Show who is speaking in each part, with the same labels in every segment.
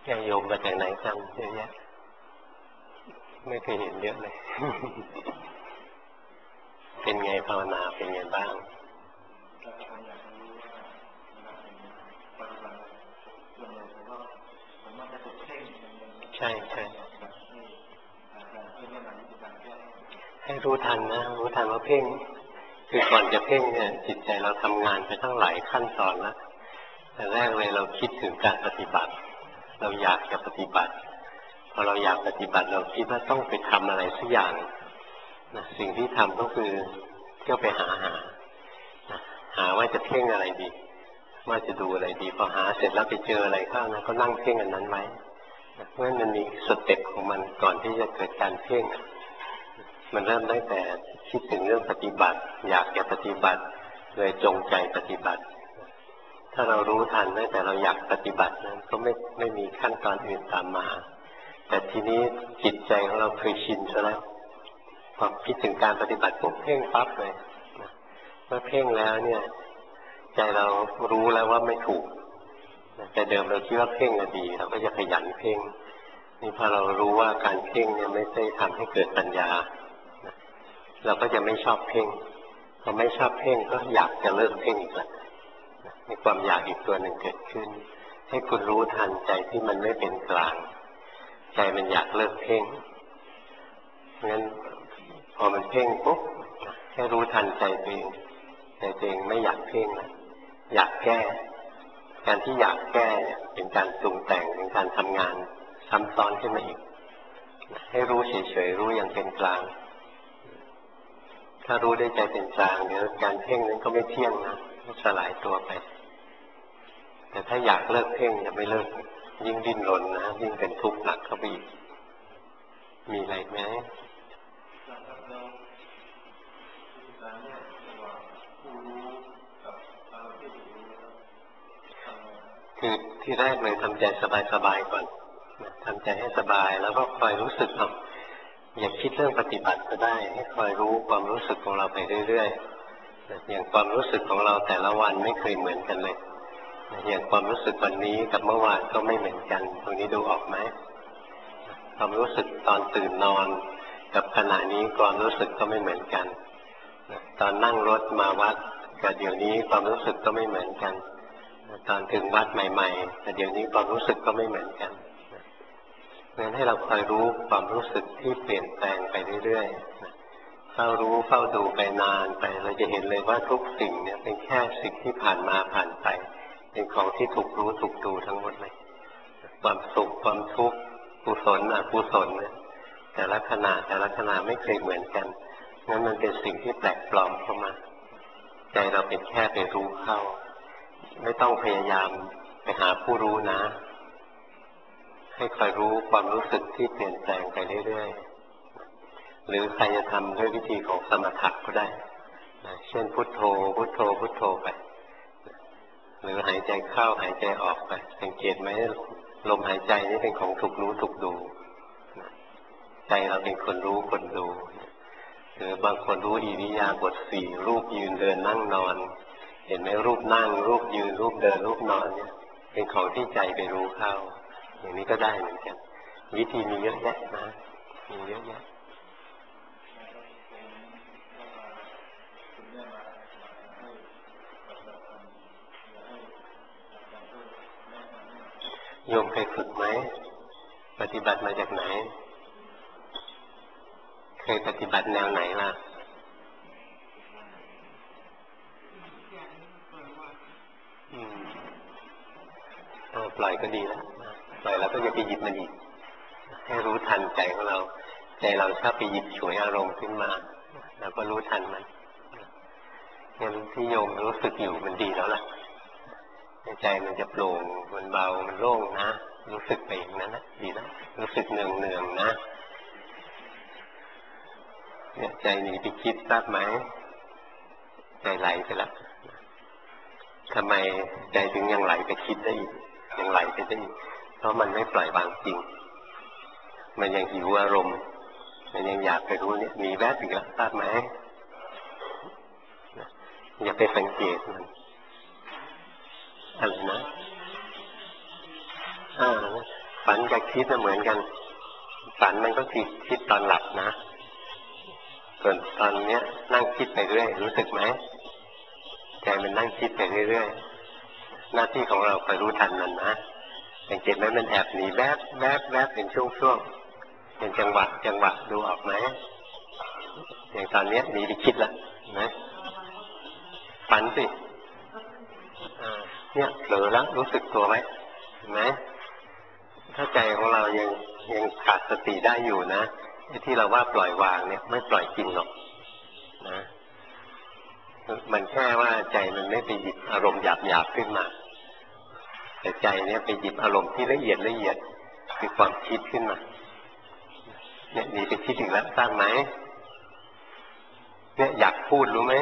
Speaker 1: ญาติโยมมาจากไหนกันเยอะแยะไม่เคยเห็นเยอะเลย เป็นไงภาวนาเป็นไงบ้างใช่ใช่ให้รู้ทันนะรู้ทันว่าเพ่งคือก่อนจะเพ่งเนี่ยจิตใจเราทำงานไปทั้งหลายขั้นตอนแล้วแต่แรกเลยเราคิดถึงการปฏิบัติเราอยากจะปฏิบัติพอเราอยากปฏิบัติเราคิดว่าต้องไปทำอะไรสักอย่างนะสิ่งที่ทำก็คือเที่ยวไปหาว่าจะเพ่งอะไรดีว่าจะดูอะไรดีพอหาเสร็จแล้วไปเจออะไรเข้านะก็นั่งเพ่งอันนั้นไว้เพราะฉะนั้นมันมีสเต็ปของมันก่อนที่จะเกิดการเพ่งมันเริ่มตั้งแต่คิดถึงเรื่องปฏิบัติอยากจะปฏิบัติเลยจงใจปฏิบัติถ้าเรารู้ทันตั้งแต่เราอยากปฏิบัตินั้นก็ไม่มีขั้นตอนอื่นตามมาแต่ทีนี้จิตใจของเราเคยชินซะแล้วพอคิดถึงการปฏิบัติปุ๊บเพ่งปั๊บเลยเมื่อเพ่งแล้วเนี่ยใจเรารู้แล้วว่าไม่ถูกแต่เดิมเราคิดว่าเพ่งดีเราก็จะขยันเพ่งนี่พอเรารู้ว่าการเพ่งเนี่ยไม่ได้ทำให้เกิดปัญญาเราก็จะไม่ชอบเพ่งพอไม่ชอบเพ่งก็อยากจะเลิกเพ่งอีกแล้วมีความอยากอีกตัวหนึ่งเกิดขึ้นให้คุณรู้ทันใจที่มันไม่เป็นกลางใจมันอยากเลิกเพ่งงั้นพอมันเพ่งปุ๊บให้รู้ทันใจตัวเองใจตัวเองไม่อยากเพ่งนะอยากแก้การที่อยากแก้เนี่ยเป็นการปรุงแต่งเป็นการทำงานซ้ำซ้อนขึ้นมาอีกให้รู้เฉยๆรู้อย่างเป็นกลางถ้ารู้ได้ใจเป็นกลางเดี๋ยวการเพ่งนั้นก็ไม่เที่ยงนะสลายตัวไปแต่ถ้าอยากเลิกเพ่งจะไม่เลิกยิ่งดิ้นรนนะยิ่งเป็นทุกข์หนักเข้าไปอีกมีอะไรไหมคือที่แรกเลยทำใจสบายๆก่อนทำใจให้สบายแล้วก็คอยรู้สึกเอาอย่าคิดเรื่องปฏิบัติก็ได้ให้คอยรู้ความรู้สึกของเราไปเรื่อยๆอย่างความรู้สึกของเราแต่ละวันไม่เคยเหมือนกันเลยอย่างความรู้สึกวันนี้กับเมื่อวานก็ไม่เหมือนกันตรงนี้ดูออกไหมความรู้สึกตอนตื่นนอนกับขณะนี้ความรู้สึกก็ไม่เหมือนกันตอนนั่งรถมาวัดกับเดี๋ยวนี้ความรู้สึกก็ไม่เหมือนกันตอนถึงวัดใหม่ๆแต่เดี๋ยวนี้ความรู้สึกก็ไม่เหมือนกันงั้นให้เราคอยรู้ความรู้สึกที่เปลี่ยนแปลงไปเรื่อยๆเฝ้ารู้เฝ้าดูไปนานไปเราจะเห็นเลยว่าทุกสิ่งเนี่ยเป็นแค่สิ่งที่ผ่านมาผ่านไปเป็นของที่ถูกรู้ถูกดูทั้งหมดเลยความสุขความทุกข์กุศลอกุศลเนี่ยแต่ละขณะไม่เคยเหมือนกันงั้นมันเป็นสิ่งที่แปลกปลอมเข้ามาใจเราเป็นแค่ไปรู้เข้าไม่ต้องพยายามไปหาผู้รู้นะให้คอยรู้ความรู้สึกที่เปลี่ยนแปลงไปเรื่อยๆหรือใครจะทำด้วยวิธีของสมถะก็ได้เช่นพุทโธพุทโธพุทโธไปหรือหายใจเข้าหายใจออกไปสังเกตไหมลมหายใจนี่เป็นของถูกรู้ถูกดูใจเราเป็นคนรู้คนดูหรือบางคนรู้อิริยาบถสี่รูปยืนเดินนั่งนอนเห็นไหมรูปนั่งรูปยืนรูปเดินรูปนอนเนี่ยเป็นของที่ใจไปรู้เข้าอย่างนี้ก็ได้เหมือนกันวิธีมีเยอะแยะนะมีเยอะแยะโยมเคยฝึกไหมปฏิบัติมาจากไหนเคยปฏิบัติแนวไหนล่ะปล่อยก็ดีแล้วปล่อยแล้วก็อย่าไปหยิบมันอีกให้รู้ทันใจของเราใจเราชอบไปหยิบฉวยอารมณ์ขึ้นมาแล้วก็รู้ทันมันงั้นที่โยมรู้สึกอยู่มันดีแล้วล่ะใจมันจะโปร่งมันเบามันโล่งนะรู้สึกไปอย่างนั้นนะดีแล้วรู้สึกเนืองนะเนี่ยใจหนีไปคิดทราบไหมใจไหลไปแล้วทำไมใจถึงยังไหลไปคิดได้อีกยังไหลไปได้อีกเพราะมันไม่ปล่อยวางจริงมันยังหิวอารมณ์มันยังอยากไปรู้เนี่ยมีแวบอีกแล้วทราบไหมอย่าไปสังเกตมันอะไรนะฝันกับคิดเหมือนกันฝันมันก็คิดตอนหลับนะส่วนตอนเนี้ยนั่งคิดไปเรื่อยรู้สึกไหมใจมันนั่งคิดไปเรื่อยๆหน้าที่ของเราคอยรู้ทันมันนะสังเกตไหมมันแอบหนีแวบเป็นช่วงเป็นจังหวะดูออกไหมอย่างตอนนี้หนีไปคิดละนะฝันสิเนี่ยเผลอแล้วรู้สึกตัวไหมเห็นไหมถ้าใจของเรายังขาดสติได้อยู่นะที่เราว่าปล่อยวางเนี่ยไม่ปล่อยจริงหรอกนะมันแค่ว่าใจมันไม่ไปหยิบอารมณ์หยาบขึ้นมาแต่ใจเนี่ยไปหยิบอารมณ์ที่ละเอียดคือความคิดขึ้นมาเนี่ยหนีไปคิดอีกแล้วทราบไหมเนี่ยอยากพูดรู้ไหม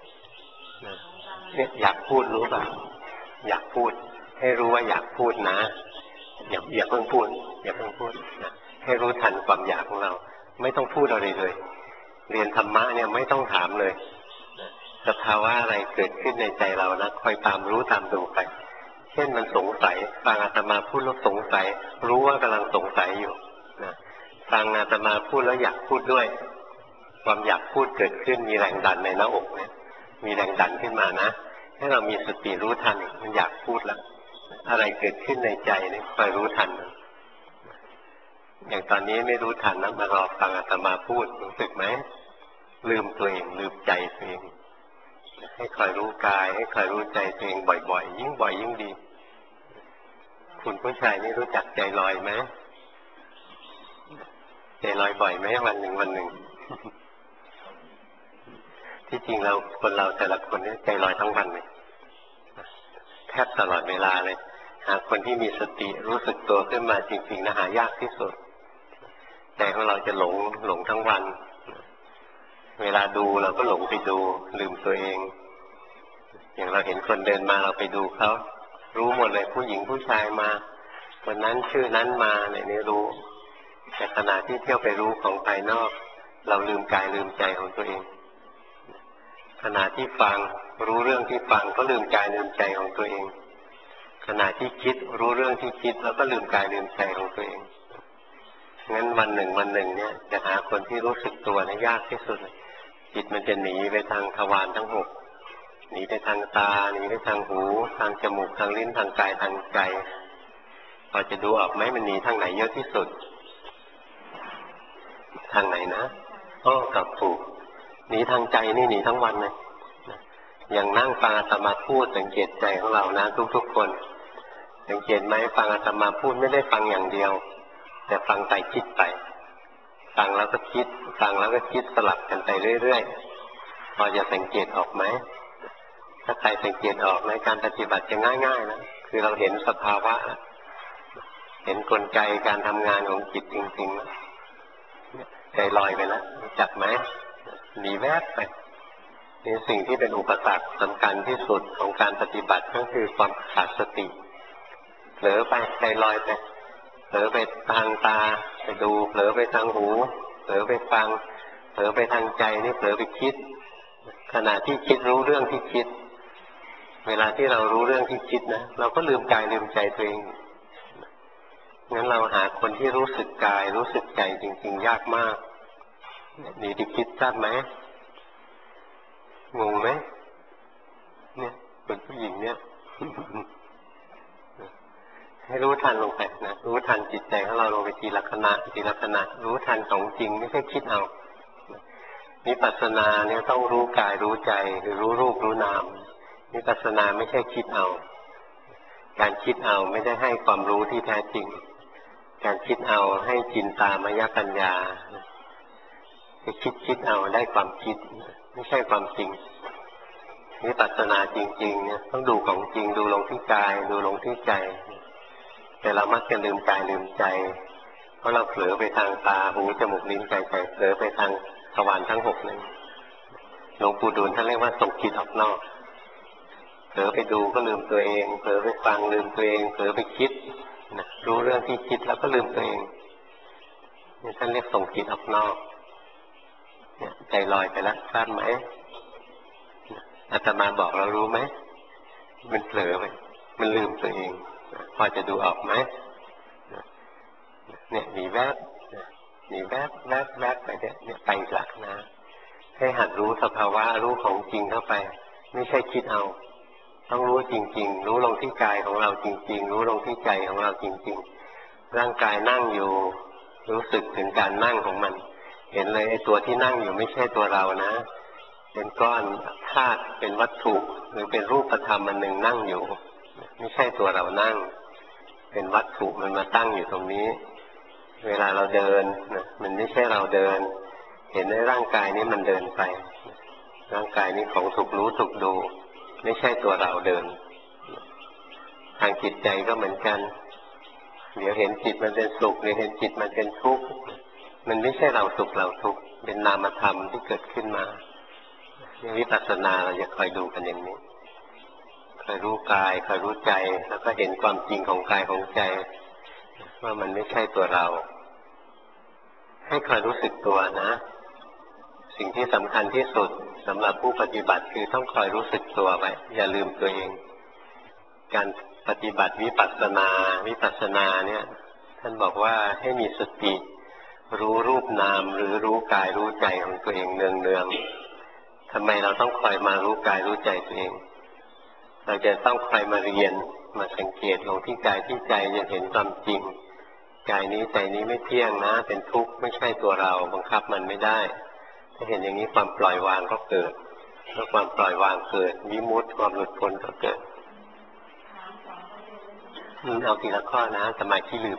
Speaker 1: เนี่ยอยากพูดรู้ป่ะอยากพูดให้รู้ว่าอยากพูดนะอย่าเพิ่งพูดนะให้รู้ทันความอยากของเราไม่ต้องพูดอะไรเลยเรียนธรรมะเนี่ยไม่ต้องถามเลยสภาวะอะไรเกิดขึ้นในใจเรานะคอยตามรู้ตามดูไปเช่นมันสงสัยฟังอาตมาพูดแล้วสงสัยรู้ว่ากำลังสงสัยอยู่นะฟังอาตมาพูดแล้วอยากพูดด้วยความอยากพูดเกิดขึ้นมีแรงดันในหน้าอกเนี่ยมีแรงดันขึ้นมานะให้เรามีสติรู้ทันมันอยากพูดแล้วอะไรเกิดขึ้นในใจเนี่ยคอยรู้ทันอย่างตอนนี้ไม่รู้ทันนะมารอฟังอาตมาพูดรู้สึกไหมลืมตัวเองลืมใจตัวเองให้คอยรู้กายให้คอยรู้ใจตัวเองบ่อยๆยิ่งบ่อยยิ่งดีคุณผู้ชายนี่รู้จักใจลอยไหมใจลอยบ่อยไหมวันหนึ่งที่จริงเราคนเราแต่ละคนเนี่ยใจลอยทั้งวันเลยแทบตลอดเวลาเลยหาคนที่มีสติรู้สึกตัวขึ้นมาจริงๆนะหายากที่สุดใจของเราจะหลงทั้งวันเวลาดูเราก็หลงไปดูลืมตัวเองอย่างเราเห็นคนเดินมาเราไปดูเขารู้หมดเลยผู้หญิงผู้ชายมาคนนั้นชื่อนั้นมาเนี่ยนี่รู้แต่ขณะที่เที่ยวไปรู้ของภายนอกเราลืมกายลืมใจของตัวเองขณะที่ฟังรู้เรื่องที่ฟังก็ลืมกายลืมใจของตัวเองขณะที่คิดรู้เรื่องที่คิดแล้วก็ลืมกายลืมใจของตัวเองงั้นวันหนึ่งเนี่ยจะหาคนที่รู้สึกตัวเนี่ยยากที่สุดจิตมันจะหนีไปทางทวารทั้งหกหนีไปทางตาหนีไปทางหูทางจมูกทางลิ้นทางกายทางใจพอจะดูออกไหมมันหนีทางไหนเยอะที่สุดทางไหนนะกับถูกหนีทางใจนี่หนีทั้งวันเลยอย่างนั่งฟังอาตมาพูดสังเกตใจของเรานะทุกคนสังเกตไหมฟังอาตมาพูดไม่ได้ฟังอย่างเดียวแต่ฟังไปคิดไปฟังแล้วก็คิดสลับกันไปเรื่อยๆพอจะสังเกตออกไหมถ้าใครสังเกตออกในการปฏิบัติจะง่ายๆนะคือเราเห็นสภาวะเห็นกลไกการทำงานของจิตจริงๆนะใจลอยไปแล้วจับไหมหนีแวบไปนี่สิ่งที่เป็นอุปสรรคสำคัญที่สุดของการปฏิบัติก็คือความขาดสติเผลอไปใจลอยไปเผลอไปทางตาไปดูเผลอไปทางหูเผลอไปฟังเผลอไปทางใจนี่เผลอไปคิดขณะที่คิดรู้เรื่องที่คิดเวลาที่เรารู้เรื่องที่คิดนะเราก็ลืมกายลืมใจตัวเองงั้นเราหาคนที่รู้สึกกายรู้สึกใจจริงๆยากมากนี่ที่คิดทราบไหมงงไหมเนี่ยเป็นผู้หญิงเนี่ยให้รู้ทันลงไปนะรู้ทันจิตใจของเราลงไปทีละขณะรู้ทันของจริงไม่ใช่คิดเอาวิปัสสนาเนี่ยต้องรู้กายรู้ใจหรือรู้รูปรู้นามวิปัสสนาไม่ใช่คิดเอาการคิดเอาไม่ได้ให้ความรู้ที่แท้จริงการคิดเอาให้จินตามยปัญญาไปคิดเอาได้ความคิดไม่ใช่ความจริงวิปัสสนาจริงๆเนี่ยต้องดูของจริงดูลงที่กายดูลงที่ใจแต่เรามักจะลืมกายลืมใจเพราะเราเผลอไปทางตาหูจมูกลิ้นกายใจเผลอไปทางทวารทั้งหกนั้นหลวงปู่ดูลท่านเรียกว่าส่งจิตออกนอกเผลอไปดูก็ลืมตัวเองเผลอไปฟังลืมตัวเองเผลอไปคิดนะรู้เรื่องที่คิดแล้วก็ลืมตัวเองนี่ท่านเรียกส่งจิตออกนอกเนี่ยใจลอยไปแล้วทราบไหมอาตมาบอกเรารู้ไหมมันเผลอไปมันลืมตัวเองพอจะดูออกไหมเนี่ยมีแวบมีแวบแวบแวบไปเนี่ยไปหลักนะให้หัดรู้สภาวะรู้ของจริงเข้าไปไม่ใช่คิดเอาต้องรู้จริงๆรู้ลงที่กายของเราจริงๆรู้ลงที่ใจของเราจริงๆร่างกายนั่งอยู่รู้สึกถึงการนั่งของมันเห็นเลยไอ้ตัวที่นั่งอยู่ไม่ใช่ตัวเรานะเป็นก้อนธาตุเป็นวัตถุหรือเป็นรูปธรรมอันหนึ่งนั่งอยู่ไม่ใช่ตัวเรานั่งเป็นวัตถุมันมาตั้งอยู่ตรงนี้เวลาเราเดินนะมันไม่ใช่เราเดินเห็นในร่างกายนี้มันเดินไปร่างกายนี้ของถูกรู้ถูกดูไม่ใช่ตัวเราเดินทางจิตใจก็เหมือนกันเดี๋ยวเห็นจิตมันเป็นสุขเดี๋ยวเห็นจิตมันเป็นทุกข์มันไม่ใช่เราสุขเราทุกข์เป็นนามธรรมที่เกิดขึ้นมาวิปัสสนาเราจะคอยดูกันอย่างนี้คอยรู้กายคอยรู้ใจแล้วก็เห็นความจริงของกายของใจว่ามันไม่ใช่ตัวเราให้คอยรู้สึกตัวนะสิ่งที่สำคัญที่สุดสำหรับผู้ปฏิบัติคือต้องคอยรู้สึกตัวไว้อย่าลืมตัวเองการปฏิบัติวิปัสสนาเนี่ยท่านบอกว่าให้มีสติรู้รูปนามหรือรู้กายรู้ใจของตัวเองเนืองๆทำไมเราต้องคอยมารู้กายรู้ใจตัวเองเราจะต้องคอยมาเรียนมาสังเกตลงที่กายที่ใจจะเห็นความจริงกายนี้ใจนี้ไม่เที่ยงนะเป็นทุกข์ไม่ใช่ตัวเราบังคับมันไม่ได้ถ้าเห็นอย่างนี้ความปล่อยวางก็เกิดเมื่อความปล่อยวางเกิดวิมุตติความหลุดพ้นก็เกิดเอาทีละข้อนะสมัยที่ลืม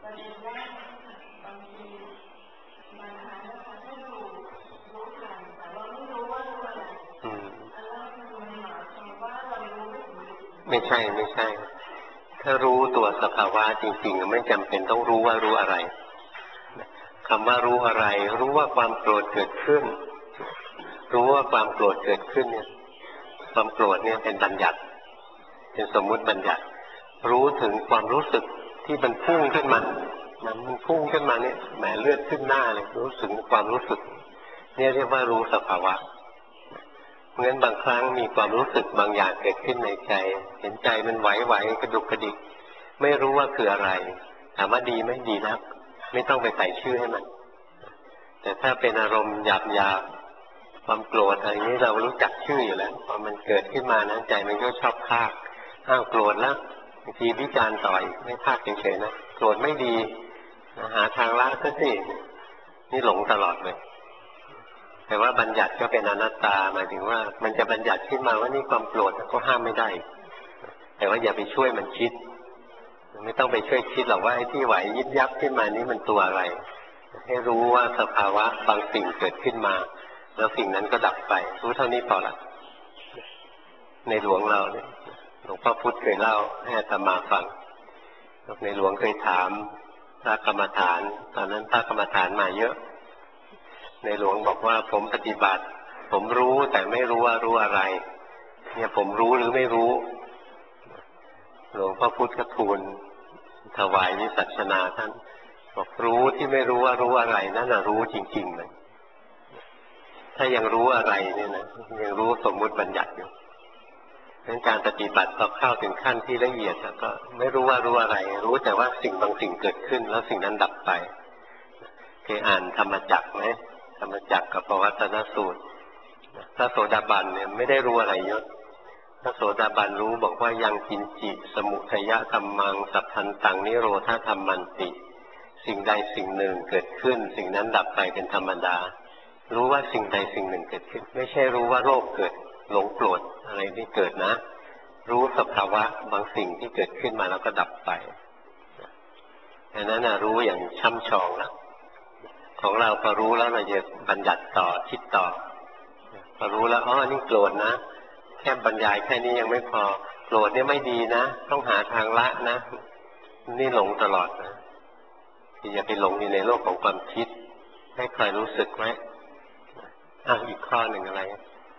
Speaker 1: ไม่ใช่ถ้ารู้ตัวสภาวะจริงๆไม่จำเป็นต้องรู้ว่ารู้อะไรคำว่ารู้อะไรรู้ว่าความโกรธเกิดขึ้นรู้ว่าความโกรธเกิดขึ้นเนี่ยความโกรธเนี่ยเป็นบัญญัติเป็นสมมุติบัญญัติรู้ถึงความรู้สึกที่มันพุ่งขึ้นมามันพุ่งขึ้นมาเนี่ยแหมเลือดขึ้นหน้าเลยรู้สึกความรู้สึกเนี่ยเรียกว่ารู้สภาวะเพราะฉะนั้นบางครั้งมีความรู้สึกบางอย่างเกิดขึ้นในใจเห็นใจมันไหวๆกระดุกกระดิกไม่รู้ว่าคืออะไรถามว่าดีไหมดีนะไม่ต้องไปใส่ชื่อให้มันแต่ถ้าเป็นอารมณ์หยาบๆความโกรธอะไรนี้เรารู้จักชื่ออยู่แล้วพอมันเกิดขึ้นมานะใจมันก็ชอบพากอ้าวโกรธแล้วบางทีวิจารณ์ต่อยไม่พากเฉยๆนะโกรธไม่ดีหาทางละซะสินี่หลงตลอดเลยแต่ว่าบัญญัติก็เป็นอนัตตาหมายถึงว่ามันจะบัญญัติขึ้นมาว่านี่ความโกรธก็ห้ามไม่ได้แต่ว่าอย่าไปช่วยมันคิดไม่ต้องไปช่วยคิดหรอกว่าไอ้ที่ไหวยิบยับขึ้นมานี้มันตัวอะไรให้รู้ว่าสภาวะบางสิ่งเกิดขึ้นมาแล้วสิ่งนั้นก็ดับไปรู้เท่านี้พอละในหลวงเราเนี่ยหลวงพ่อพุธเคยเล่าให้อาตมาฟังในหลวงเคยถามพระกรรมฐานตอนนั้นพระกรรมฐานมาเยอะในหลวงบอกว่าผมปฏิบัติผมรู้แต่ไม่รู้ว่ารู้อะไรเนี่ยผมรู้หรือไม่รู้หลวงพ่อพุธก็ทูลถวายวิสัชนาท่านบอกรู้ที่ไม่รู้ว่ารู้อะไรนั่นน่ะรู้จริงๆเลยถ้ายังรู้อะไรเนี่ยนะยังรู้สมมุติบัญญัติอยู่งั้นการปฏิบัติพอเข้าถึงขั้นที่ละเอียดแล้วก็ไม่รู้ว่ารู้อะไรรู้แต่ว่าสิ่งบางสิ่งเกิดขึ้นแล้วสิ่งนั้นดับไปเคยอ่านธรรมจักรไหมธรรมจักรกับปวัตตนสูตรพระโสดาบันเนี่ยไม่ได้รู้อะไรเยอะพระโสดาบันรู้บอกว่ายังกินจิสมุทัยธรรมังสัพพันตังนิโรธาธรรมันติสิ่งใดสิ่งหนึ่งเกิดขึ้นสิ่งนั้นดับไปเป็นธรรมดารู้ว่าสิ่งใดสิ่งหนึ่งเกิดขึ้นไม่ใช่รู้ว่าโลภเกิดหลงโกรธอะไรที่เกิดนะรู้สภาวะบางสิ่งที่เกิดขึ้นมาแล้วก็ดับไปอันนั้นนะรู้อย่างช่ำชองนะของเราพอรู้แล้วเราจะบัญญัติต่อคิดต่อพอรู้แล้วอ๋อนี่โกรธนะแค่บรรยายแค่นี้ยังไม่พอโกรธเนี่ยไม่ดีนะต้องหาทางละนะนี่หลงตลอดนะอย่าไปหลงอยู่ในโลกของความคิดให้ใครรู้สึกไหมอีกข้อหนึ่งอะไร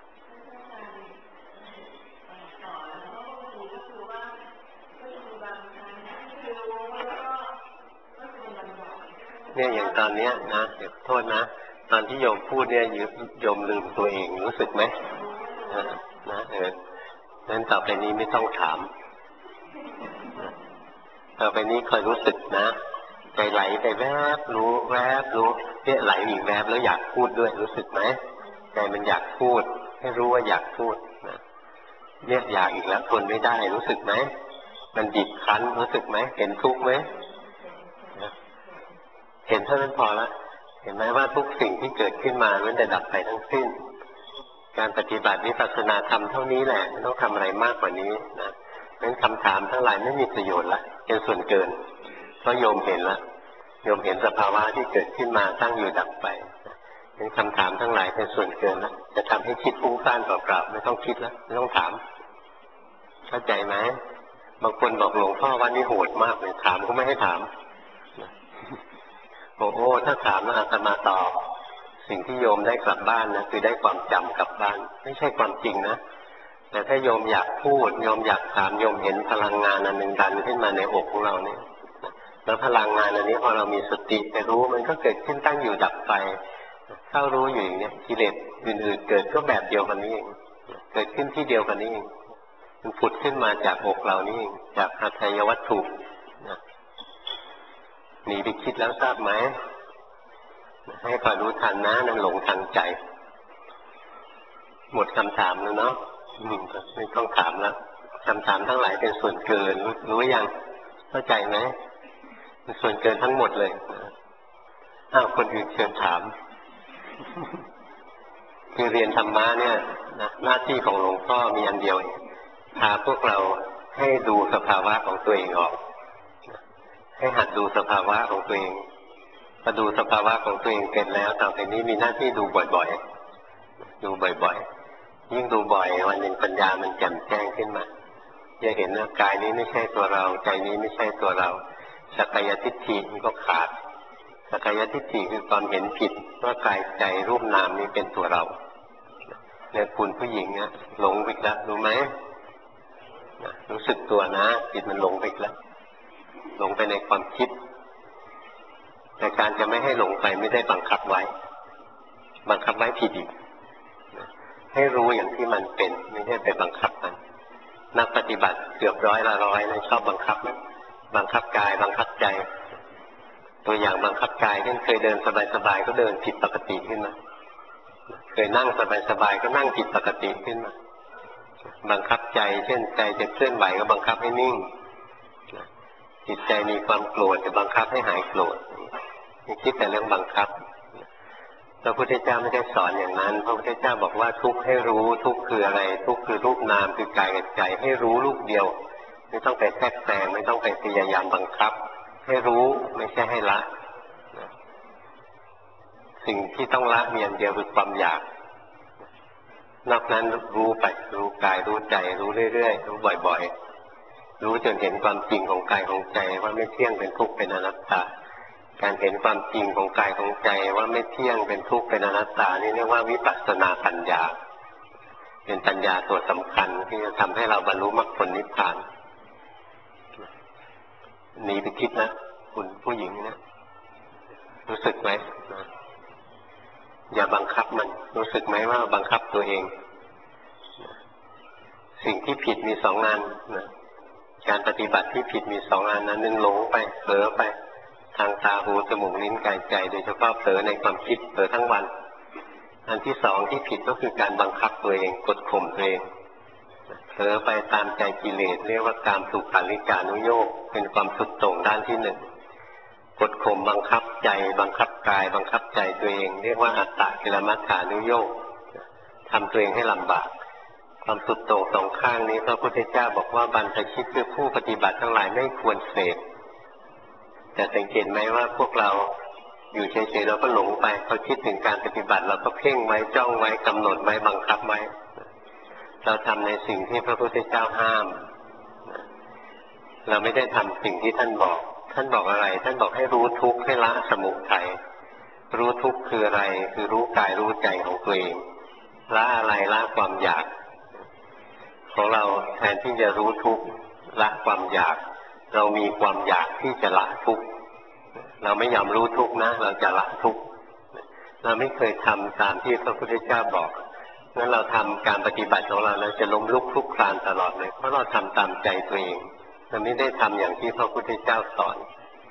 Speaker 1: เนี่ยอย่างตอนเนี้ยนะเดี๋ยวโทษนะตอนที่โยมพูดเนี่ยโยมลืมตัวเองรู้สึกไหมนะนั้นต่อไปนี้ไม่ต้องถามต่อไปนี้คอยรู้สึกนะใจไหลไปแวบรู้แวบรู้เนี่ยไหลอีกแวบแล้วอยากพูดด้วยรู้สึกไหมใจมันอยากพูดให้รู้ว่าอยากพูดนะเนี่ยอยากอีกแล้วทนไม่ได้รู้สึกไหมมันบีบคั้นรู้สึกไหมเห็นทุกข์ไหมเห็นเท่านั้นพอละเห็นไหมว่าทุกสิ่งที่เกิดขึ้นมามันจะดับไปทั้งสิ้นการปฏิบัติวิปัสสนาธรรมเท่านี้แหละไม่ต้องทำอะไรมากกว่านี้นะนั้นคำถามทั้งหลายไม่มีประโยชน์ละเป็นส่วนเกินเพราะโยมเห็นละโยมเห็นสภาวะที่เกิดขึ้นมาตั้งอยู่ดับไปนั้นคำถามทั้งหลายเป็นส่วนเกินละจะทำให้คิดฟุ้งซ่านเปล่าๆไม่ต้องคิดแล้วไม่ต้องถามเข้าใจไหมบางคนบอกหลวงพ่อว่านี่โหดมากเลยถามก็ไม่ให้ถามโอ้โหถ้าถามแล้วอาตมาตอบสิ่งที่โยมได้กลับบ้านนะคือได้ความจำกลับบ้านไม่ใช่ความจริงนะแต่ถ้าโยมอยากพูดโยมอยากถามโยมเห็นพลังงานอันหนึ่งดันขึ้นมาในอกของเราเนี่ยแล้วพลังงานอันนี้พอเรามีสติไปรู้มันก็เกิดขึ้นตั้งอยู่ดับไปเข้ารู้อยู่อย่างนี้กิเลสอื่นๆเกิดก็แบบเดียวกันนี้เองเกิดขึ้นที่เดียวกันนี้เองมันผุดขึ้นมาจากอกเรานี่เองจากหัตถยวัตถุหนีไปคิดแล้วทราบไหมให้คอยรู้ทันนะนั่นหลงทางใจหมดคำถามแล้วเนาะไม่ต้องถามแล้วคำถามทั้งหลายเป็นส่วนเกินรู้ยังเข้าใจไหมเป็นส่วนเกินทั้งหมดเลยคนอื่นเชิญถามคือเรียนธรรมะเนี่ยนะหน้าที่ของหลวงพ่อมีอันเดียวพาพวกเราให้ดูสภาวะของตัวเองออกให้หัดดูสภาวะของตัวเองพอดูสภาวะของตัวเองเป็นแล้วต่อไปนี้มีหน้าที่ดูบ่อยๆดูบ่อยๆยิ่งดูบ่อยวันหนึ่งปัญญามันแจ่มแจ้งขึ้นมาจะเห็นว่ากายนี้ไม่ใช่ตัวเราใจนี้ไม่ใช่ตัวเราสักกายทิฏฐิมันก็ขาดสักกายทิฏฐิคือความเห็นผิดว่ากายใจรูปนามนี้เป็นตัวเราเนี่ยคุณผู้หญิงเนี่ยหลงไปแล้วรู้ไหมรู้สึกตัวนะจิตมันหลงไปแล้วหลงไปในความคิดแต่การจะไม่ให้หลงไปไม่ได้บังคับไว้บังคับไว้ผิดอีกให้รู้อย่างที่มันเป็นไม่ใช่ไปบังคับมันนักปฏิบัติเกือบ100 ละ 100นะชอบบังคับนะบังคับกายบังคับใจตัวอย่างบังคับกายเช่นเคยเดินสบายๆก็เดินผิดปกติขึ้นมาเคยนั่งสบายๆก็นั่งผิดปกติขึ้นมาบังคับใจเช่นใจจะเคลื่อนไหวก็บังคับให้นิ่งจิตใจมีความโกรธจะบังคับให้หายโกรธนี่คิดแต่เรื่องบังคับพระพุทธเจ้าไม่ได้สอนอย่างนั้นพระพุทธเจ้าบอกว่าทุกข์ให้รู้ทุกข์คืออะไรทุกข์คือรูปนามคือกายกับใจให้รู้ลูกเดียวไม่ต้องไปแทรกแซงไม่ต้องไปพยายามบังคับให้รู้ไม่ใช่ให้ละสิ่งที่ต้องละมีอันเดียวคือความอยากนอกนั้นรู้ไปรู้กายรู้ใจรู้เรื่อยๆรู้บ่อยๆรู้จนเห็นความจริงของกายของใจว่าไม่เที่ยงเป็นทุกข์เป็นอนัตตาการเห็นความจริงของกายของใจว่าไม่เที่ยงเป็นทุกข์เป็นอนัตตานี่เรียกว่าวิปัสสนาปัญญาเป็นปัญญาตัวสำคัญที่จะทำให้เราบรรลุมรรคผลนิพพานหนีไปคิดนะคุณผู้หญิงนะรู้สึกไหมอย่าบังคับมันรู้สึกไหมว่าบังคับตัวเองสิ่งที่ผิดมี2 งานนะการปฏิบัติที่ผิดมี2 งานนั้น1หลงไปเผลอไปทางตาหูจมูกลิ้นกายใจโดยเฉพาะเผลอในความคิดเผลอทั้งวันอันที่2ที่ผิดก็คือการบังคับตัวเองกดข่มตัวเองเผลอไปตามใจกิเลสเรียกว่ากามสุขาริกานุโยคเป็นความสุดโต่งด้านที่1กดข่มบังคับใจบังคับกายบังคับใจตัวเองเรียกว่าอัตตกิลมัฏฐานุโยคทำตัวเองให้ลำบากความสุดโต่ง2 ข้างนี้พระพุทธเจ้าบอกว่าบรรพชิตคือผู้ปฏิบัติทั้งหลายไม่ควรเสพแต่สังเกตไหมว่าพวกเราอยู่เฉยๆเราก็หลงไปพอคิดถึงการปฏิบัติเราก็เพ่งไว้จ้องไว้กำหนดไว้บังคับไว้เราทำในสิ่งที่พระพุทธเจ้าห้ามเราไม่ได้ทำสิ่งที่ท่านบอกอะไรท่านบอกให้รู้ทุกข์ให้ละสมุทัยรู้ทุกข์คืออะไรคือรู้กายรู้ใจของตัวเองละอะไรละความอยากของเราแทนที่จะรู้ทุกข์ละความอยากเรามีความอยากที่จะละทุกข์เราไม่ยอมรู้ทุกข์นะเราจะละทุกข์เราไม่เคยทำตามที่พระพุทธเจ้าบอกงั้นเราทำการปฏิบัติของเราจะล้มลุกคลุกคลานตลอดเลยเพราะเราทำตามใจตัวเองเราไม่ได้ทำอย่างที่พระพุทธเจ้าสอน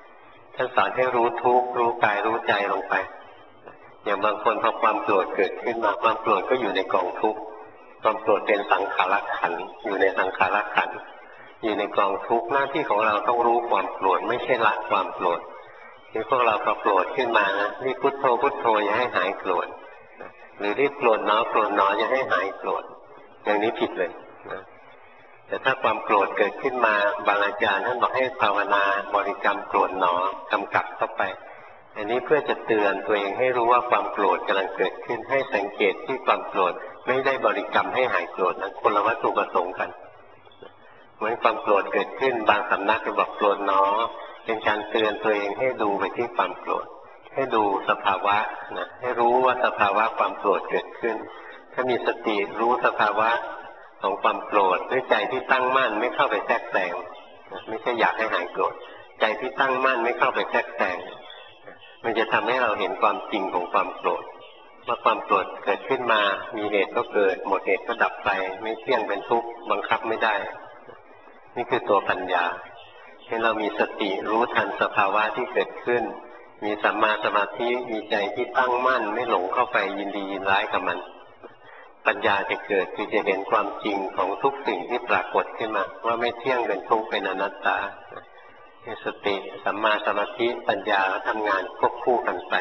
Speaker 1: ท่านสอนให้รู้ทุกข์รู้กายรู้ใจลงไปอย่างบางคนพอความโกรธเกิดขึ้นมาความโกรธก็อยู่ในกองทุกข์ความโกรธเป็นสังขารขันธ์อยู่ในสังขารขันธ์อยู่ในกองทุกข์หน้าที่ของเราต้องรู้ความโกรธไม่ใช่ละความโกรธที่พวกเราพอโกรธขึ้นมานะรีบพุทโธพุทโธอย่าให้หายโกรธหรือรีบโกรธหนอโกรธหนออย่าให้หายโกรธอย่างนี้ผิดเลยนะแต่ถ้าความโกรธเกิดขึ้นมาบางอาจารย์ท่านบอกให้ภาวนาบริกรรมโกรธหนอกำกับเข้าไปอันนี้เพื่อจะเตือนตัวเองให้รู้ว่าความโกรธกำลังเกิดขึ้นให้สังเกตที่ความโกรธไม่ได้บริกรรมให้หายโกรธนะคนละวัตถุประสงค์กันเหมือนความโกรธเกิดขึ้นบางสำนักจะบอกโกรธหนอเป็นการเตือนตัวเองให้ดูไปที่ความโกรธให้ดูสภาวะนะให้รู้ว่าสภาวะความโกรธเกิดขึ้นถ้ามีสติรู้สภาวะของความโกรธด้วยใจที่ตั้งมั่นไม่เข้าไปแทรกแซงไม่ใช่อยากให้หายโกรธใจที่ตั้งมั่นไม่เข้าไปแทรกแซงมันจะทำให้เราเห็นความจริงของความโกรธว่าความโกรธเกิดขึ้นมามีเหตุก็เกิดหมดเหตุก็ดับไปไม่เที่ยงเป็นทุกข์บังคับไม่ได้นี่คือตัวปัญญาให้เรามีสติรู้ทันสภาวะที่เกิดขึ้นมีสัมมาสมาธิมีใจที่ตั้งมั่นไม่หลงเข้าไปยินดียินร้ายกับมันปัญญาจะเกิดคือจะเห็นความจริงของทุกสิ่งที่ปรากฏขึ้นมาว่าไม่เที่ยงเป็นทุกข์เป็นอนัตตาสติสัมมาสมาธิปัญญาทำงานควบคู่กันไป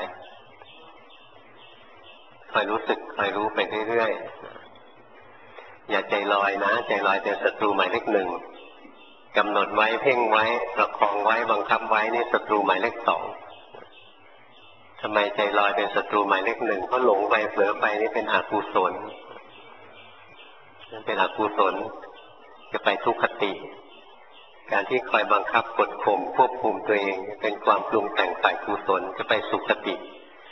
Speaker 1: คอยรู้สึกคอยรู้ไปเรื่อยๆอย่าใจลอยนะใจลอยเป็นศัตรูหมายเลขหนึ่งกำหนดไว้เพ่งไว้ประคองไว้บังคับไว้นี่ศัตรูหมายเลขสองทำไมใจลอยเป็นศัตรูหมายเลขหนึ่งเพราะหลงไปเผลอไปนี่เป็นอกุศลเป็นอกุศลจะไปทุกขติการที่คอยบังคับกดข่มควบคุมตัวเองเป็นความปรุงแต่งฝ่ายกุศลจะไปสุขติ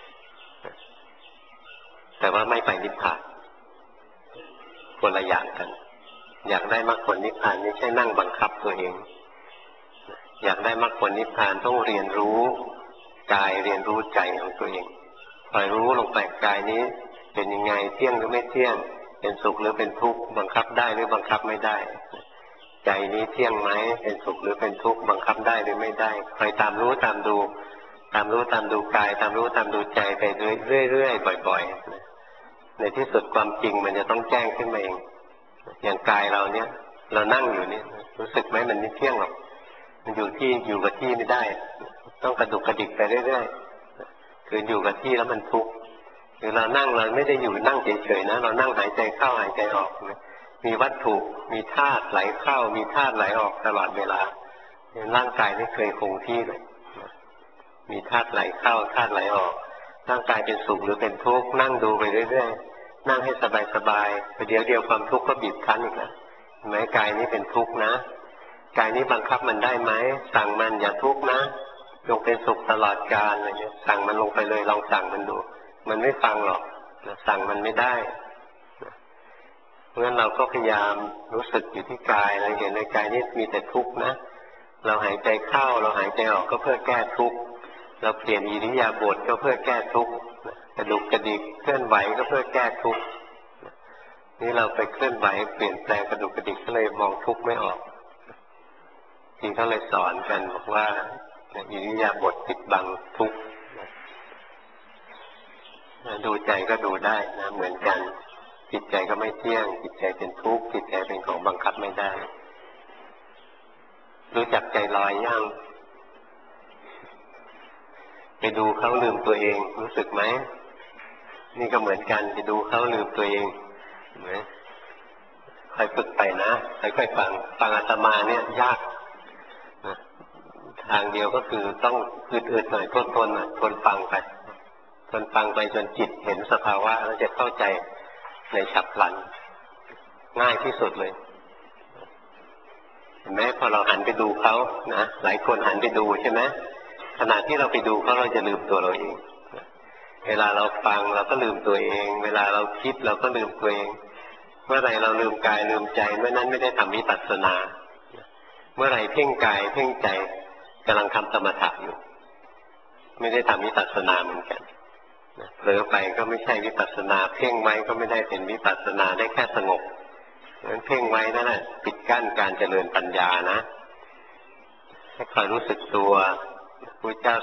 Speaker 1: แต่ว่าไม่ไปนิพพานคนละอย่างกันอยากได้มรรคผลนิพพานไม่ใช่นั่งบังคับตัวเองอยากได้มรรคผลนิพพานต้องเรียนรู้กายเรียนรู้ใจของตัวเองคอยรู้ลงไปกายนี้เป็นยังไงเที่ยงหรือไม่เที่ยงเป็นสุขหรือเป็นทุกข์บังคับได้หรือบังคับไม่ได้ใจนี้เที่ยงไหมเป็นสุขหรือเป็นทุกข์บังคับได้หรือไม่ได้คอยตามรู้ตามดูตามรู้ตามดูกายตามรู้ตามดูใจไปเรื่อยๆบ่อยๆในที่สุดความจริงมันจะต้องแจ้งขึ้นมาเองอย่างกายเราเนี่ยเรานั่งอยู่นี่รู้สึกไหมมันไม่เที่ยงหรอกมันอยู่กับที่ไม่ได้ต้องกระดุกกระดิกไปเรื่อยๆคืออยู่กับที่แล้วมันทุกข์คือเรานั่งเราไม่ได้อยู่นั่งเฉยๆนะเรานั่งหายใจเข้าหายใจออกมีวัตถุมีธาตุไหลเข้ามีธาตุไหลออกตลอดเวลาร่างกายไม่เคยคงที่เลยมีธาตุไหลเข้าธาตุไหลออกร่างกายเป็นสุขหรือเป็นทุกข์นั่งดูไปเรื่อยๆนั่งให้สบายๆประเดี๋ยวความทุกข์ก็บีบคั้นอีกแล้วเห็นไหมกายนี้เป็นทุกข์นะกายนี้บังคับมันได้ไหมสั่งมันอย่าทุกข์นะจงเป็นสุขตลอดกาลอะไรเงี้ยสั่งมันลงไปเลยลองสั่งมันดูมันไม่ฟังหรอกสั่งมันไม่ได้เพราะฉะนั้นเราก็พยายามรู้สึกอยู่ที่กายเราเห็นในกายนี้มีแต่ทุกข์นะเราหายใจเข้าเราหายใจออกก็เพื่อแก้ทุกข์เราเปลี่ยนอิริยาบถก็เพื่อแก้ทุกข์กระดุกกระดิกเคลื่อนไหวก็เพื่อแก้ทุกข์นี่เราไปเคลื่อนไหวเปลี่ยนแปลงกระดุกกระดิกก็เลยมองทุกข์ไม่ออกจริงเขาเลยสอนกันบอกว่าอิริยาบถปิดบังทุกข์ดูใจก็ดูได้นะเหมือนกันจิตใจก็ไม่เที่ยงจิตใจเป็นทุกข์จิตใจเป็นของบังคับไม่ได้รู้จักใจลอยยังไปดูเขาลืมตัวเองรู้สึกไหมนี่ก็เหมือนกันไปดูเขาลืมตัวเองเห็นไหมค่อยฝึกไปนะค่อยๆฟังอาตมาเนี่ยยากทางเดียวก็คือต้องอึดๆหน่อยทนๆหน่อยทนฟังไปจนจิตเห็นสภาวะแล้วจะเข้าใจในฉับพลันง่ายที่สุดเลยเห็นไหมพอเราหันไปดูเขานะหลายคนหันไปดูใช่ไหมขณะที่เราไปดูเขาเราจะลืมตัวเราเองเวลาเราฟังเราก็ลืมตัวเองเวลาเราคิดเราก็ลืมตัวเองเมื่อไหร่เราลืมกายลืมใจเมื่อนั้นไม่ได้ทำวิปัสสนาเมื่อไหร่เพ่งกายเพ่งใจกำลังทำสมถะอยู่ไม่ได้ทำวิปัสสนาเหมือนกันเผลอไปก็ไม่ใช่วิปัสสนาเพ่งไว้ก็ไม่ได้เป็นวิปัสสนาได้แค่สงบงั้นเพ่งไว้นั่นแหละปิดกั้นการเจริญปัญญานะให้คอยรู้สึกตัวพระเจ้า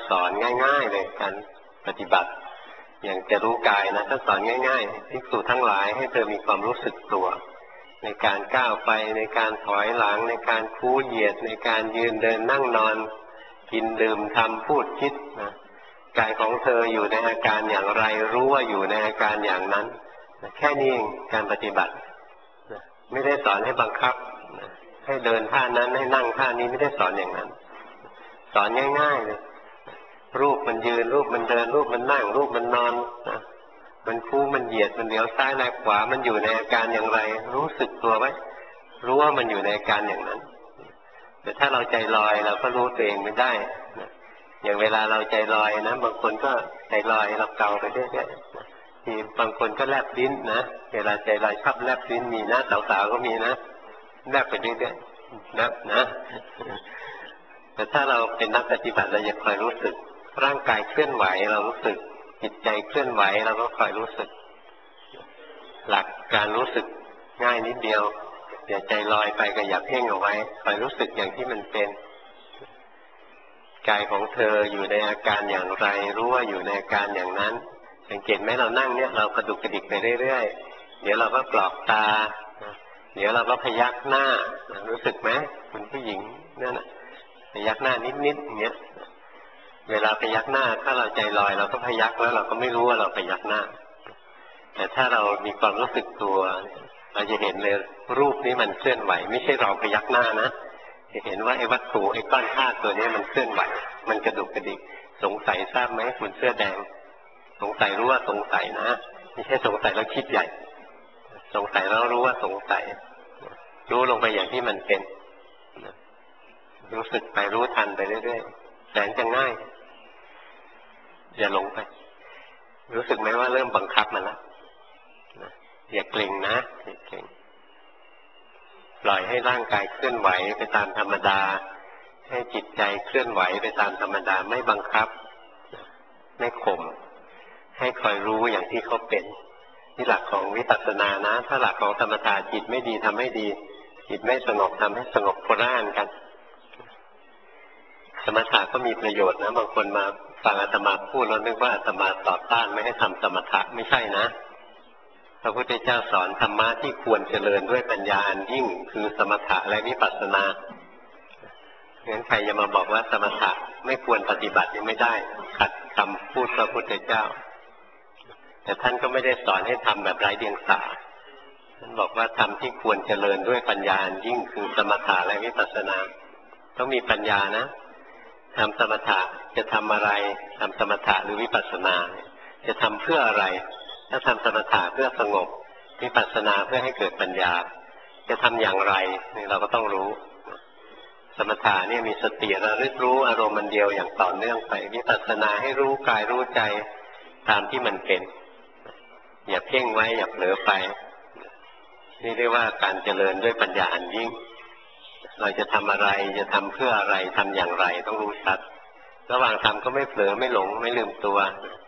Speaker 1: สอนง่ายๆเลยการปฏิบัติอย่างจะรู้กายนะท่านสอนง่ายๆภิกษุทั้งหลายให้เธอมีความรู้สึกตัวในการก้าวไปในการถอยหลังในการคู้เหยียดในการยืนเดินนั่งนอนกินดื่มทำพูดคิดนะกายของเธออยู่ในอาการอย่างไรรู้ว่าอยู่ในอาการอย่างนั้นแค่นี้เองการปฏิบัติไม่ได้สอนให้บังคับให้เดินท่านั้นให้นั่งท่านี้ไม่ได้สอนอย่างนั้นสอนง่ายๆเลยรูปมันยืนรูปมันเดินรูปมันนั่งรูปมันนอนนะมันคู่มันเหยียดมันเหลียวซ้ายแลขวามันอยู่ในอาการอย่างไรรู้สึกตัวไว้รู้ว่ามันอยู่ในอาการอย่างนั้นแต่ถ้าเราใจลอยเราก็รู้ตัวเองไม่ได้นะอย่างเวลาเราใจลอยนะบางคนก็ใจลอยเราเกาไปเรื่อยๆทีบางคนก็แลบลิ้นนะเวลาใจลอยชอบแลบลิ้นมีนะสาวๆก็มีนะแลบไปเรื่อยๆนะแต่ถ้าเราเป็นนักปฏิบัติเราจะคอยรู้สึกร่างกายเคลื่อนไหวเรารู้สึกจิตใจเคลื่อนไหวเราก็คอยรู้สึกหลักการรู้สึกง่ายนิดเดียวอย่าใจลอยไปก็อย่าเพ่งเอาไว้คอยรู้สึกอย่างที่มันเป็นกายของเธออยู่ในอาการอย่างไรรู้ว่าอยู่ในอาการอย่างนั้นสังเกตไหมเรานั่งเนี่ยเรากระดุกกระดิกไปเรื่อยๆเดี๋ยวเราก็กรอกตาเดี๋ยวเราก็พยักหน้ารู้สึกไหมคุณผู้หญิงนั่นน่ะพยักหน้านิดๆอย่างเงี้ยเวลาพยักหน้าถ้าเราใจลอยเราก็พยักแล้วเราก็ไม่รู้ว่าเราพยักหน้าแต่ถ้าเรามีความรู้สึกตัวเราจะเห็นเลยรูปนี้มันเคลื่อนไหวไม่ใช่เราพยักหน้านะจะเห็นว่าไอ้วัตถุไอ้ก้อนธาตุตัวนี้มันเคลื่อนไหวมันกระดุกกระดิกสงสัยทราบไหมคุณเสื้อแดงสงสัยรู้ว่าสงสัยนะไม่ใช่สงสัยแล้วคิดใหญ่สงสัยแล้วรู้ว่าสงสัยรู้ลงไปอย่างที่มันเป็นรู้สึกไปรู้ทันไปเรื่อยๆแสนจะง่ายอย่าหลงไปรู้สึกไหมว่าเริ่มบังคับมันแล้วอย่าเกร็งนะอย่าเกร็งปล่อยให้ร่างกายเคลื่อนไหวไปตามธรรมดาให้จิตใจเคลื่อนไหวไปตามธรรมดาไม่บังคับไม่ข่มให้คอยรู้อย่างที่เขาเป็นนี่หลักของวิปัสสนานะถ้าหลักของสมถะจิตไม่ดีทำให้ดีจิตไม่สงบทำให้สงบโคราชกันสมถะก็มีประโยชน์นะบางคนมาฟังอาตมาพูดแล้วนึกว่าอาตมาต่อต้านไม่ให้ทำสมถะไม่ใช่นะพระพุทธเจ้าสอนธรรมะที่ควรเจริญด้วยปัญญาอันยิ่งคือสมถะและวิปัสสนางั้นใครจะมาบอกว่าสมถะไม่ควรปฏิบัติยังไม่ได้ขัดคำพูดพระพุทธเจ้าแต่ท่านก็ไม่ได้สอนให้ทำแบบไร้เดียงสาท่านบอกว่าธรรมที่ควรเจริญด้วยปัญญาอันยิ่งคือสมถะและวิปัสสนาต้องมีปัญญานะทำสมถะจะทำอะไรทำสมถะหรือวิปัสสนาจะทำเพื่ออะไรถ้าทำสมถะเพื่อสงบวิปัสสนาเพื่อให้เกิดปัญญาจะทำอย่างไรนี่เราก็ต้องรู้สมถะนี่มีสติระลึกรู้อารมณ์มันเดียวอย่างต่อเนื่องไปวิปัสสนาให้รู้กายรู้ใจตามที่มันเป็นอย่าเพ่งไว้อย่าเผลอไปนี่เรียกว่าการเจริญด้วยปัญญาอันยิ่งเราจะทำอะไรจะทำเพื่ออะไรทำอย่างไรต้องรู้ชัดระหว่างทำก็ไม่เผลอไม่หลงไม่ลืมตัว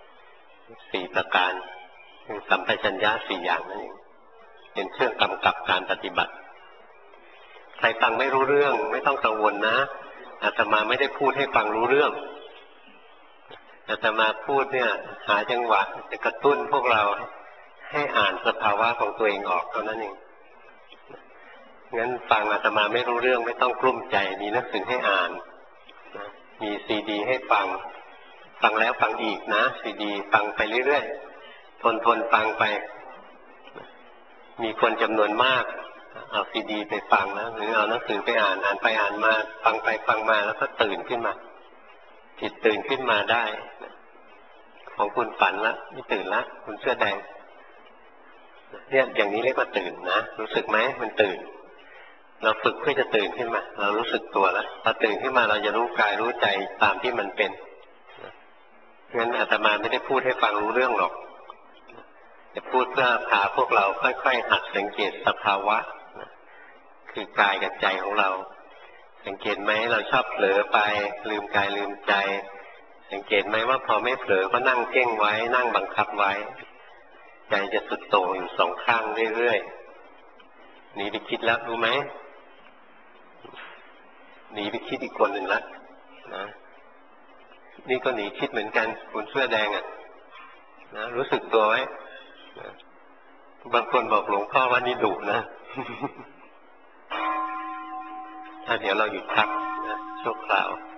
Speaker 1: 4ประการคือสัมปชัญญะ4อย่างนั่นเองเป็นเครื่องกำกับการปฏิบัติใครฟังไม่รู้เรื่องไม่ต้องกังวลนะอาตมาไม่ได้พูดให้ฟังรู้เรื่องอาตมาพูดเนี่ยหาจังหวะจะกระตุ้นพวกเราให้อ่านสภาวะของตัวเองออกเท่านั้นเองงั้นฟังอาตมาไม่รู้เรื่องไม่ต้องกลุ้มใจมีหนังสือให้อ่านมีซีดีให้ฟังฟังแล้วฟังอีกนะซีดีฟังไปเรื่อยๆทนฟังไปมีคนจำนวนมากเอาซีดีไปฟังนะหรือเอาหนังสือไปอ่านไปอ่านมาฟังไปฟังมาแล้วก็ตื่นขึ้นมาจิตตื่นขึ้นมาได้ของคุณฝันละไม่ตื่นละคุณเสื้อแดงเนี่ยอย่างนี้เรียกว่าตื่นนะรู้สึกไหมมันตื่นเราฝึกเพื่อจะตื่นขึ้นมาเรารู้สึกตัวแล้วพอตื่นขึ้นมาเราจะรู้กายรู้ใจตามที่มันเป็นงั้นอาตมาไม่ได้พูดให้ฟังรู้เรื่องหรอกจะพูดเพื่อพาพวกเราค่อยๆหัดสังเกตสภาวะคือกายกับใจของเราสังเกตไหมเราชอบเผลอไปลืมกายลืมใจสังเกตไหมว่าพอไม่เผลอก็นั่งเพ่งไว้นั่งบังคับไว้ใจจะสุดโต่งอยู่สองข้างเรื่อยๆหนีไปคิดแล้วรู้ไหมหนีไปคิดอีกคนหนึ่งแล้วนะนี่ก็หนีคิดเหมือนกันคนเสื้อแดงอ่ะนะรู้สึกตัวไว้นะบางคนบอกหลวงพ่อว่านี่ดุนะเดี๋ยวเราหยุดพักนะชั่วคราว